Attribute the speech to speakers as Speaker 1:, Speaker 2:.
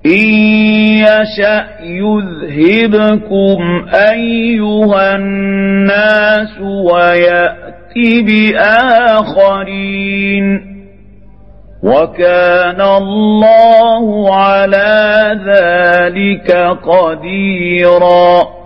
Speaker 1: إن يشأ يذهبكم أيها الناس ويأت بآخرين وكان الله على ذلك قديرا.